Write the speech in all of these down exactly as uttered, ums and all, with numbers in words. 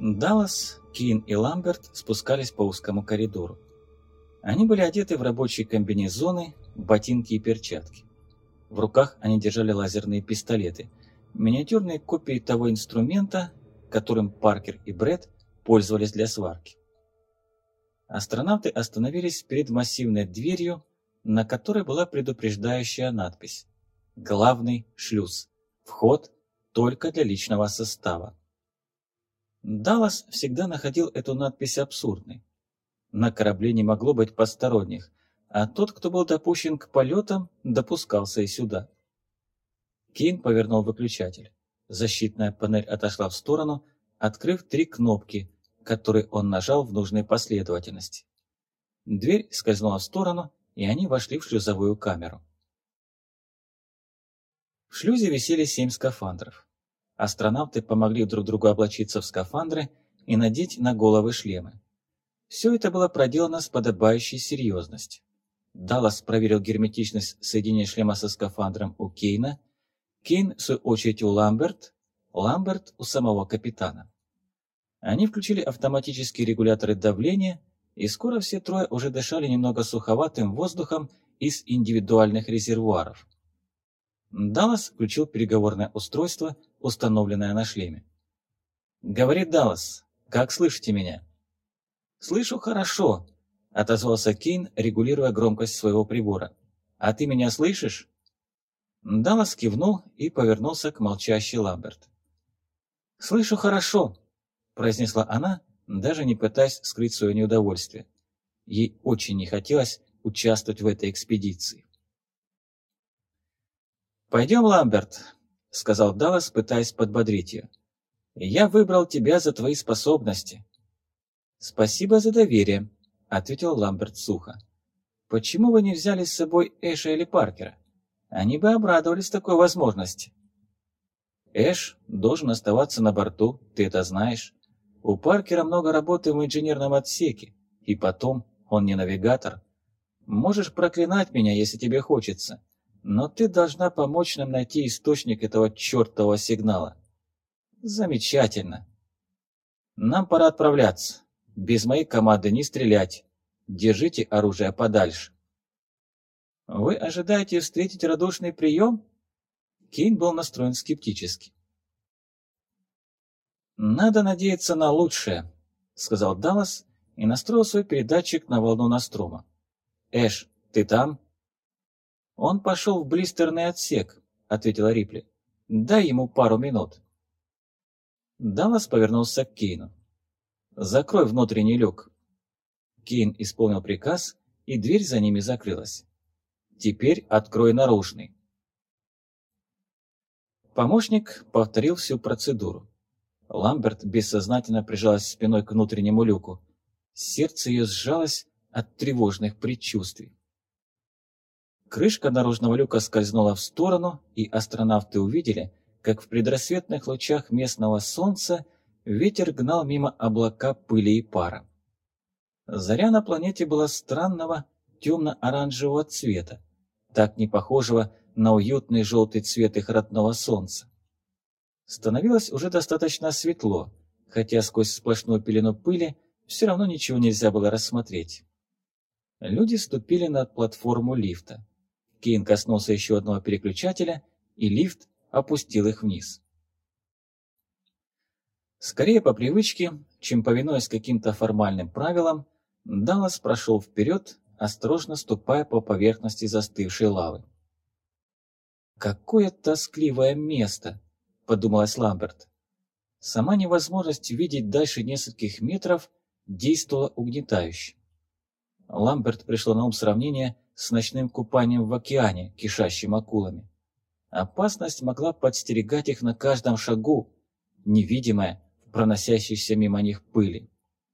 Даллас, Кейн и Ламберт спускались по узкому коридору. Они были одеты в рабочие комбинезоны, ботинки и перчатки. В руках они держали лазерные пистолеты, миниатюрные копии того инструмента, которым Паркер и Брэд пользовались для сварки. Астронавты остановились перед массивной дверью, на которой была предупреждающая надпись «Главный шлюз. Вход только для личного состава». Даллас всегда находил эту надпись абсурдной. На корабле не могло быть посторонних, а тот, кто был допущен к полетам, допускался и сюда. Кейн повернул выключатель. Защитная панель отошла в сторону, открыв три кнопки, которые он нажал в нужной последовательности. Дверь скользнула в сторону, и они вошли в шлюзовую камеру. В шлюзе висели семь скафандров. Астронавты помогли друг другу облачиться в скафандры и надеть на головы шлемы. Все это было проделано с подобающей серьезностью. Даллас проверил герметичность соединения шлема со скафандром у Кейна, Кейн, в свою очередь, у Ламберт, Ламберт у самого капитана. Они включили автоматические регуляторы давления, и скоро все трое уже дышали немного суховатым воздухом из индивидуальных резервуаров. Даллас включил переговорное устройство, установленное на шлеме. «Говорит Даллас, как слышите меня?» «Слышу хорошо», — отозвался Кейн, регулируя громкость своего прибора. «А ты меня слышишь?» Даллас кивнул и повернулся к молчащей Ламберт. «Слышу хорошо», — произнесла она, даже не пытаясь скрыть свое неудовольствие. Ей очень не хотелось участвовать в этой экспедиции. «Пойдем, Ламберт», — сказал Даллас, пытаясь подбодрить ее. «Я выбрал тебя за твои способности». «Спасибо за доверие», — ответил Ламберт сухо. «Почему вы не взяли с собой Эша или Паркера? Они бы обрадовались такой возможности». «Эш должен оставаться на борту, ты это знаешь. У Паркера много работы в инженерном отсеке, и потом он не навигатор. Можешь проклинать меня, если тебе хочется, но ты должна помочь нам найти источник этого чертового сигнала». «Замечательно. Нам пора отправляться. Без моей команды не стрелять. Держите оружие подальше». «Вы ожидаете встретить радушный прием?» Кейн был настроен скептически. «Надо надеяться на лучшее», — сказал Даллас и настроил свой передатчик на волну Нострома. «Эш, ты там?» «Он пошел в блистерный отсек», — ответила Рипли. «Дай ему пару минут». Даллас повернулся к Кейну. «Закрой внутренний люк». Кейн исполнил приказ, и дверь за ними закрылась. «Теперь открой наружный». Помощник повторил всю процедуру. Ламберт бессознательно прижалась спиной к внутреннему люку. Сердце ее сжалось от тревожных предчувствий. Крышка наружного люка скользнула в сторону, и астронавты увидели, как в предрассветных лучах местного солнца ветер гнал мимо облака пыли и пара. Заря на планете была странного темно-оранжевого цвета, так не похожего на уютный желтый цвет их родного солнца. Становилось уже достаточно светло, хотя сквозь сплошную пелену пыли все равно ничего нельзя было рассмотреть. Люди ступили на платформу лифта. Кейн коснулся еще одного переключателя, и лифт опустил их вниз. Скорее по привычке, чем повинуясь каким-то формальным правилам, Даллас прошел вперед, осторожно ступая по поверхности застывшей лавы. «Какое тоскливое место!» — подумалась Ламберт. Сама невозможность видеть дальше нескольких метров действовала угнетающе. Ламберт пришло на ум сравнение с ночным купанием в океане, кишащим акулами. Опасность могла подстерегать их на каждом шагу, невидимая в проносящейся мимо них пыли.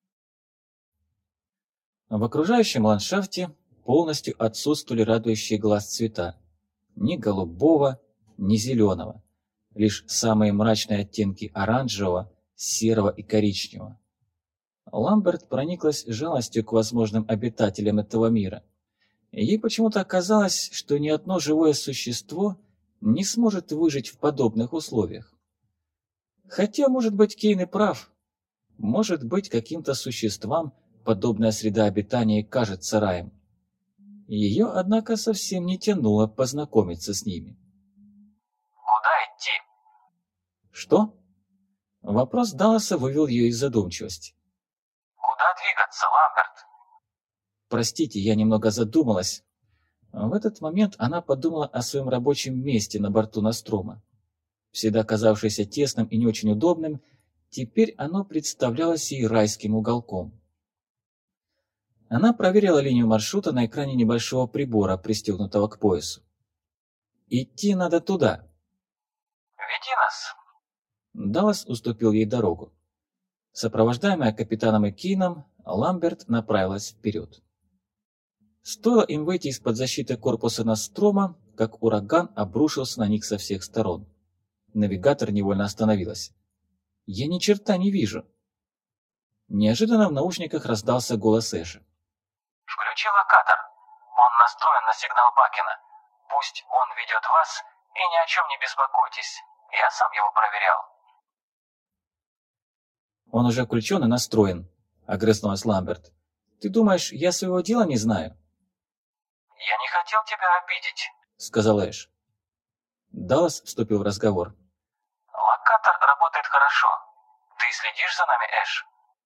В окружающем ландшафте полностью отсутствовали радующие глаз цвета. Ни голубого, ни зеленого. Лишь самые мрачные оттенки оранжевого, серого и коричневого. Ламберт прониклась жалостью к возможным обитателям этого мира. Ей почему-то казалось, что ни одно живое существо не сможет выжить в подобных условиях. Хотя, может быть, Кейн и прав. Может быть, каким-то существам подобная среда обитания кажется раем. Ее, однако, совсем не тянуло познакомиться с ними. «Куда идти?» «Что?» Вопрос Далласа вывел ее из задумчивости. «Куда двигаться, Ламберт?» «Простите, я немного задумалась». В этот момент она подумала о своем рабочем месте на борту Нострома. Всегда казавшееся тесным и не очень удобным, теперь оно представлялось ей райским уголком. Она проверила линию маршрута на экране небольшого прибора, пристегнутого к поясу. «Идти надо туда». «Веди нас». Даллас уступил ей дорогу. Сопровождаемая капитаном и Кейном, Ламберт направилась вперед. Стоило им выйти из-под защиты корпуса Нострома, как ураган обрушился на них со всех сторон. Навигатор невольно остановилась. «Я ни черта не вижу». Неожиданно в наушниках раздался голос Эша. «Включи локатор. Он настроен на сигнал Бакена. Пусть он ведет вас, и ни о чем не беспокойтесь. Я сам его проверял». «Он уже включен и настроен», — огрызнулась Ламберт. «Ты думаешь, я своего дела не знаю?» «Я не хотел тебя обидеть», — сказал Эш. Даллас вступил в разговор. «Локатор работает хорошо. Ты следишь за нами, Эш?»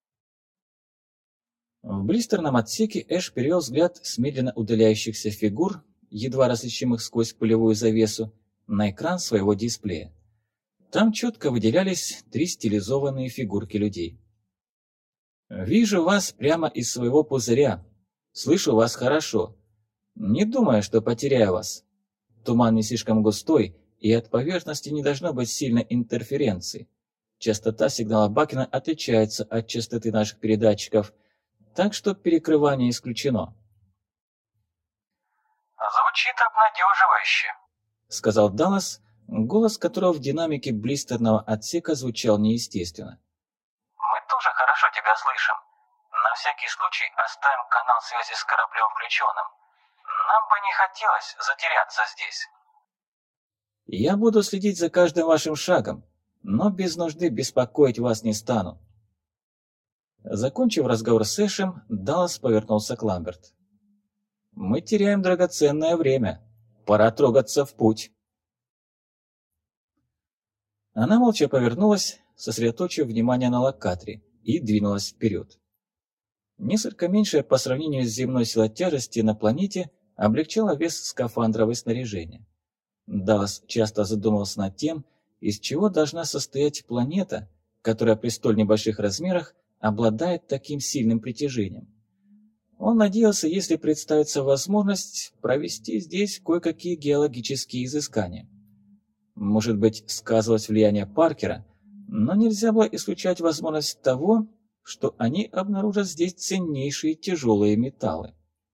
В блистерном отсеке Эш перевел взгляд с медленно удаляющихся фигур, едва различимых сквозь пылевую завесу, на экран своего дисплея. Там четко выделялись три стилизованные фигурки людей. «Вижу вас прямо из своего пузыря. Слышу вас хорошо. Не думаю, что потеряю вас. Туман не слишком густой, и от поверхности не должно быть сильной интерференции. Частота сигнала Бакена отличается от частоты наших передатчиков, так что перекрывание исключено». «Звучит обнадеживающе», — сказал Даллас, голос которого в динамике блистерного отсека звучал неестественно. «Мы тоже хорошо тебя слышим. На всякий случай оставим канал связи с кораблем включенным. Нам бы не хотелось затеряться здесь». «Я буду следить за каждым вашим шагом, но без нужды беспокоить вас не стану». Закончив разговор с Эшем, Даллас повернулся к Ламберт. «Мы теряем драгоценное время. Пора трогаться в путь». Она молча повернулась, сосредоточив внимание на локаторе, и двинулась вперед. Несколько меньшая по сравнению с земной сила тяжести на планете облегчала вес скафандрового снаряжения. Даллас часто задумывался над тем, из чего должна состоять планета, которая при столь небольших размерах обладает таким сильным притяжением. Он надеялся, если представится возможность, провести здесь кое-какие геологические изыскания. Может быть, сказывалось влияние Паркера, но нельзя было исключать возможность того, что они обнаружат здесь ценнейшие тяжелые металлы.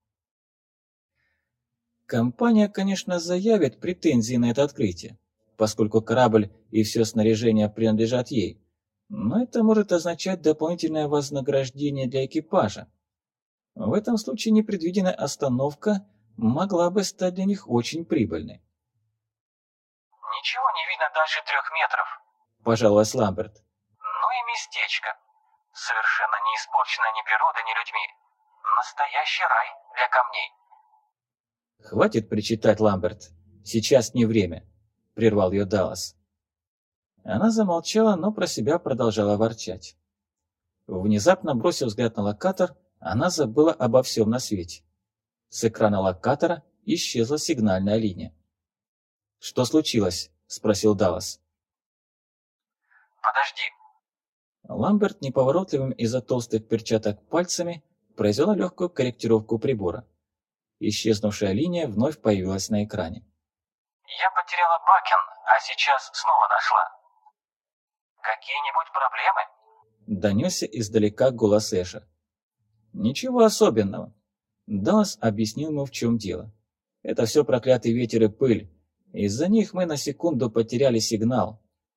Компания, конечно, заявит претензии на это открытие, поскольку корабль и все снаряжение принадлежат ей, но это может означать дополнительное вознаграждение для экипажа. В этом случае непредвиденная остановка могла бы стать для них очень прибыльной. «Ничего не видно дальше трех метров», – пожаловалась Ламберт. «Ну и местечко. Совершенно не испорченное ни природой, ни людьми. Настоящий рай для камней». «Хватит причитать, Ламберт. Сейчас не время», – прервал ее Даллас. Она замолчала, но про себя продолжала ворчать. Внезапно бросив взгляд на локатор, она забыла обо всем на свете. С экрана локатора исчезла сигнальная линия. «Что случилось?» – спросил Даллас. «Подожди». Ламберт неповоротливым из-за толстых перчаток пальцами произвела легкую корректировку прибора. Исчезнувшая линия вновь появилась на экране. «Я потеряла Бакен, а сейчас снова нашла. Какие-нибудь проблемы?» Донесся издалека голос Эша. «Ничего особенного». Даллас объяснил ему, в чем дело. «Это все проклятый ветер и пыль. Из-за них мы на секунду потеряли сигнал».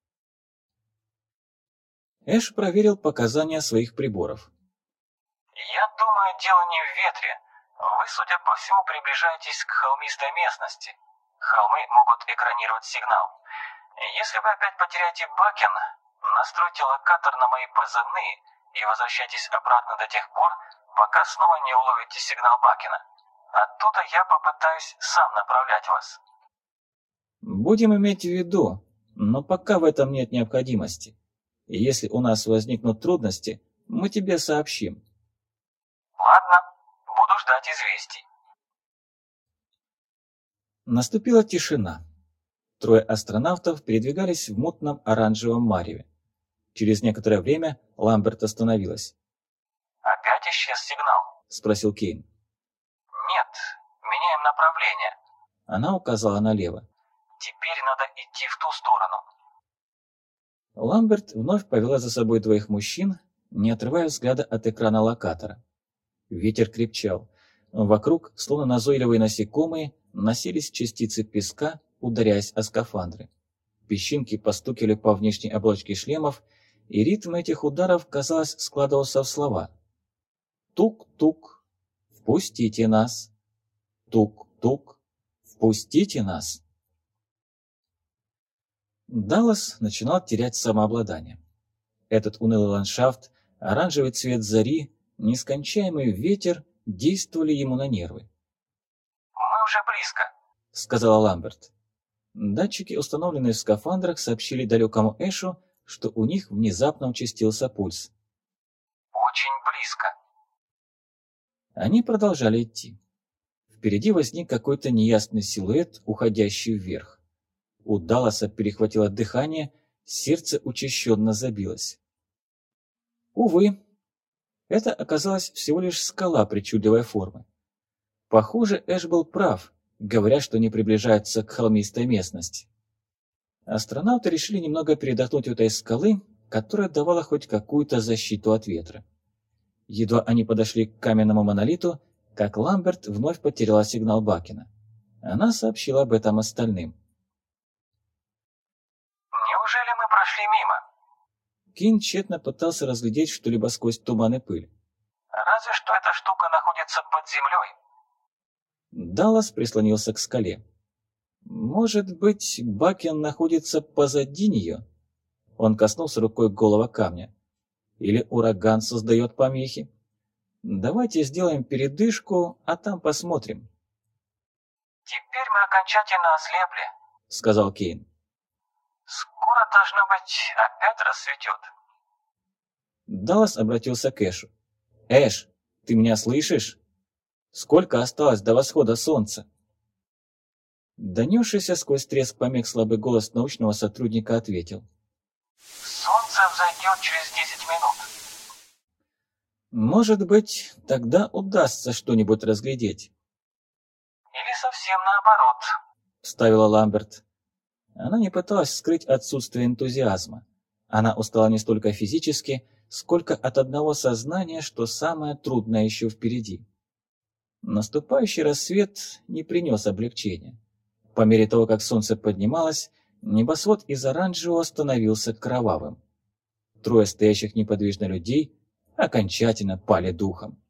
Эш проверил показания своих приборов. «Я думаю, дело не в ветре. Вы, судя по всему, приближаетесь к холмистой местности. Холмы могут экранировать сигнал. Если вы опять потеряете Бакен, настройте локатор на мои позывные и возвращайтесь обратно до тех пор, пока снова не уловите сигнал Бакена. Оттуда я попытаюсь сам направлять вас. Будем иметь в виду, но пока в этом нет необходимости. И если у нас возникнут трудности, мы тебе сообщим. Ладно, буду ждать известий. Наступила тишина. Трое астронавтов передвигались в мутном оранжевом мареве. Через некоторое время Ламберт остановилась. «Опять исчез сигнал?» – спросил Кейн. «Нет, меняем направление». Она указала налево. «Теперь надо идти в ту сторону». Ламберт вновь повела за собой двоих мужчин, не отрывая взгляда от экрана локатора. Ветер крепчал. Вокруг, словно назойливые насекомые, носились частицы песка, ударяясь о скафандры. Песчинки постукивали по внешней оболочке шлемов, и ритм этих ударов, казалось, складывался в слова. «Тук-тук, впустите нас! Тук-тук, впустите нас!» Даллас начинал терять самообладание. Этот унылый ландшафт, оранжевый цвет зари, нескончаемый ветер действовали ему на нервы. «Мы уже близко», — сказала Ламберт. Датчики, установленные в скафандрах, сообщили далекому Эшу, что у них внезапно участился пульс. «Очень близко». Они продолжали идти. Впереди возник какой-то неясный силуэт, уходящий вверх. У Далласа перехватило дыхание, сердце учащенно забилось. Увы, это оказалась всего лишь скала причудливой формы. Похоже, Эш был прав, говоря, что не приближаются к холмистой местности. Астронавты решили немного передохнуть у этой скалы, которая давала хоть какую-то защиту от ветра. Едва они подошли к каменному монолиту, как Ламберт вновь потеряла сигнал Бакена. Она сообщила об этом остальным. «Неужели мы прошли мимо?» Кин тщетно пытался разглядеть что-либо сквозь туман и пыль. «Разве что эта штука находится под землей». Даллас прислонился к скале. «Может быть, Бакен находится позади нее?» Он коснулся рукой голого камня. «Или ураган создает помехи? Давайте сделаем передышку, а там посмотрим». «Теперь мы окончательно ослепли», — сказал Кейн. «Скоро, должно быть, опять рассветет». Даллас обратился к Эшу. «Эш, ты меня слышишь? Сколько осталось до восхода солнца?» Донесшийся сквозь треск помех слабый голос научного сотрудника ответил. «Солнце взойдет через десять минут». «Может быть, тогда удастся что-нибудь разглядеть». «Или совсем наоборот», — вставила Ламберт. Она не пыталась скрыть отсутствие энтузиазма. Она устала не столько физически, сколько от одного сознания, что самое трудное еще впереди. Наступающий рассвет не принес облегчения. По мере того, как солнце поднималось, небосвод из оранжевого становился кровавым. Трое стоящих неподвижно людей окончательно пали духом.